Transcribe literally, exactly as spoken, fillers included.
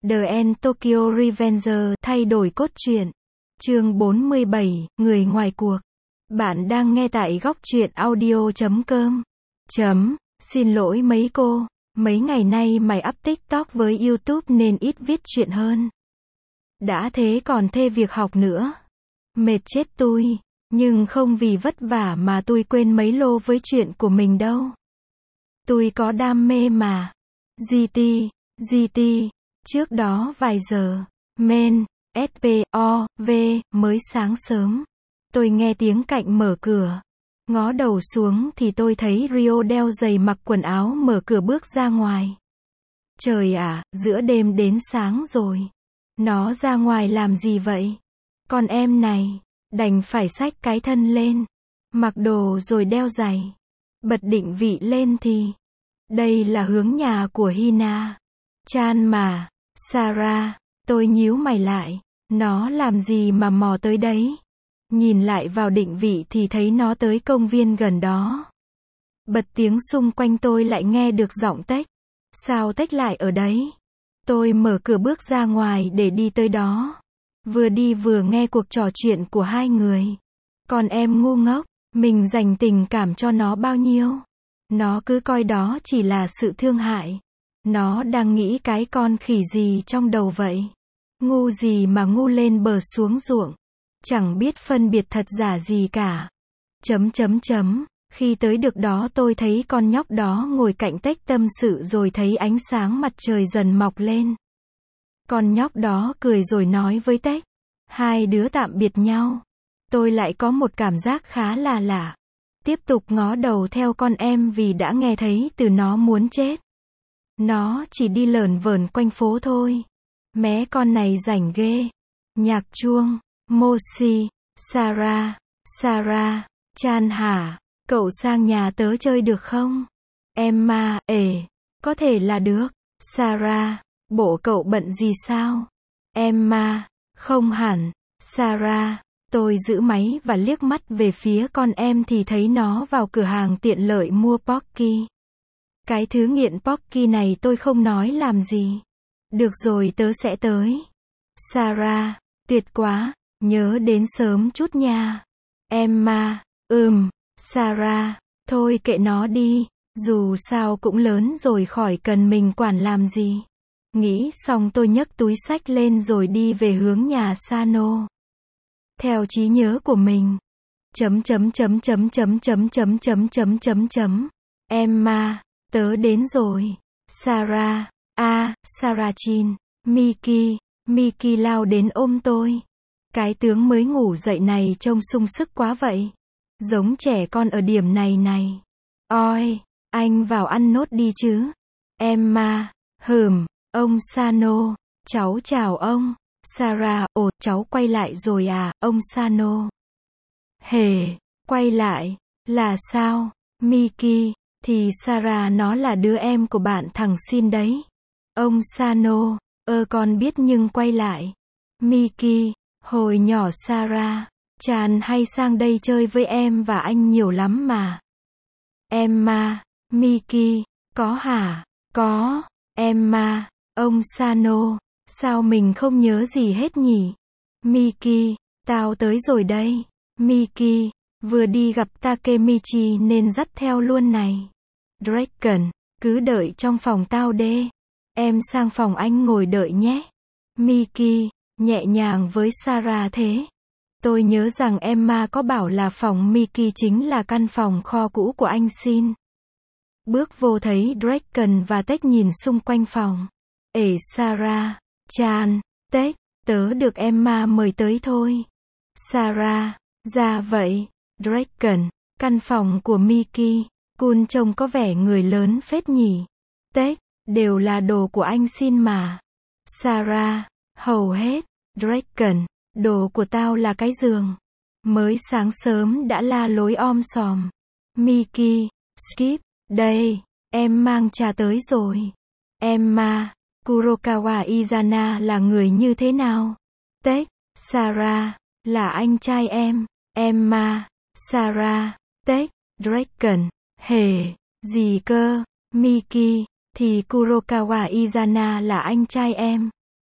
The End Tokyo Revenger, thay đổi cốt truyện. Chương bốn mươi bảy, người ngoài cuộc. Bạn đang nghe tại góc truyện audio chấm com. Chấm, xin lỗi mấy cô, mấy ngày nay mày up TikTok với YouTube nên ít viết chuyện hơn. Đã thế còn thê việc học nữa. Mệt chết tui, nhưng không vì vất vả mà tui quên mấy lô với chuyện của mình đâu. Tui có đam mê mà. giê tê, giê tê, trước đó vài giờ, men, ét pê o vê, mới sáng sớm. Tôi nghe tiếng cạnh mở cửa. Ngó đầu xuống thì tôi thấy Rio đeo giày mặc quần áo mở cửa bước ra ngoài. Trời ạ, giữa đêm đến sáng rồi. Nó ra ngoài làm gì vậy? Con em này, đành phải xách cái thân lên. Mặc đồ rồi đeo giày. Bật định vị lên thì. Đây là hướng nhà của Hina. Chan mà. Sarah, tôi nhíu mày lại. Nó làm gì mà mò tới đấy? Nhìn lại vào định vị thì thấy nó tới công viên gần đó. Bật tiếng xung quanh tôi lại nghe được giọng Tech. Sao Tech lại ở đấy? Tôi mở cửa bước ra ngoài để đi tới đó. Vừa đi vừa nghe cuộc trò chuyện của hai người. Còn em ngu ngốc, mình dành tình cảm cho nó bao nhiêu? Nó cứ coi đó chỉ là sự thương hại. Nó đang nghĩ cái con khỉ gì trong đầu vậy? Ngu gì mà ngu lên bờ xuống ruộng. Chẳng biết phân biệt thật giả gì cả. Chấm chấm chấm. Khi tới được đó tôi thấy con nhóc đó ngồi cạnh Tech tâm sự rồi thấy ánh sáng mặt trời dần mọc lên. Con nhóc đó cười rồi nói với Tech. Hai đứa tạm biệt nhau. Tôi lại có một cảm giác khá là lạ. Tiếp tục ngó đầu theo con em vì đã nghe thấy từ nó muốn chết. Nó chỉ đi lởn vởn quanh phố thôi. Mé con này rảnh ghê. Nhạc chuông. Moshi. Sarah. Sarah. Chan hả? Cậu sang nhà tớ chơi được không? Emma, ể. Có thể là được. Sarah. Bộ cậu bận gì sao? Emma. Không hẳn. Sarah. Tôi giữ máy và liếc mắt về phía con em thì thấy nó vào cửa hàng tiện lợi mua Pocky. Cái thứ nghiện Pocky này tôi không nói làm gì. Được rồi tớ sẽ tới. Sarah. Tuyệt quá. Nhớ đến sớm chút nha. Emma. Ừm. Sarah. Thôi kệ nó đi. Dù sao cũng lớn rồi khỏi cần mình quản làm gì. Nghĩ xong tôi nhấc túi xách lên rồi đi về hướng nhà Sano. Theo trí nhớ của mình. Chấm chấm chấm chấm chấm chấm chấm chấm chấm chấm chấm. Emma. Tớ đến rồi. Sarah. A, Sarah Chin. Miki. Miki lao đến ôm tôi. Cái tướng mới ngủ dậy này trông sung sức quá vậy. Giống trẻ con ở điểm này này. Oi, anh vào ăn nốt đi chứ. Emma. Hừm, ông Sano. Cháu chào ông. Sarah. Ồ, cháu quay lại rồi à, ông Sano. Hề, quay lại. Là sao? Miki. Thì Sarah nó là đứa em của bạn thằng Xin đấy. Ông Sano. Ơ con biết nhưng quay lại. Miki. Hồi nhỏ Sarah. Chan hay sang đây chơi với em và anh nhiều lắm mà. Emma. Miki. Có hả? Có. Emma. Ông Sano. Sao mình không nhớ gì hết nhỉ? Miki. Tao tới rồi đây. Miki. Vừa đi gặp Takemichi nên dắt theo luôn này. Draken. Cứ đợi trong phòng tao đê. Em sang phòng anh ngồi đợi nhé. Miki. Nhẹ nhàng với Sarah thế. Tôi nhớ rằng Emma có bảo là phòng Miki chính là căn phòng kho cũ của anh Xin. Bước vô thấy Draken và Tech nhìn xung quanh phòng. Ể Sarah. Chan. Tech. Tớ được Emma mời tới thôi. Sarah. Ra vậy. Draken. Căn phòng của Miki. Kun trông có vẻ người lớn phết nhỉ. Tech. Đều là đồ của anh Xin mà. Sarah. Hầu hết. Draken. Đồ của tao là cái giường. Mới sáng sớm đã la lối om sòm. Miki. Skip. Đây. Em mang trà tới rồi. Emma. Kurokawa Izana là người như thế nào? Tech. Sarah. Là anh trai em. Emma. Sarah. Tech. Draken. Hề. Gì cơ? Miki. Thì Kurokawa Izana là anh trai em.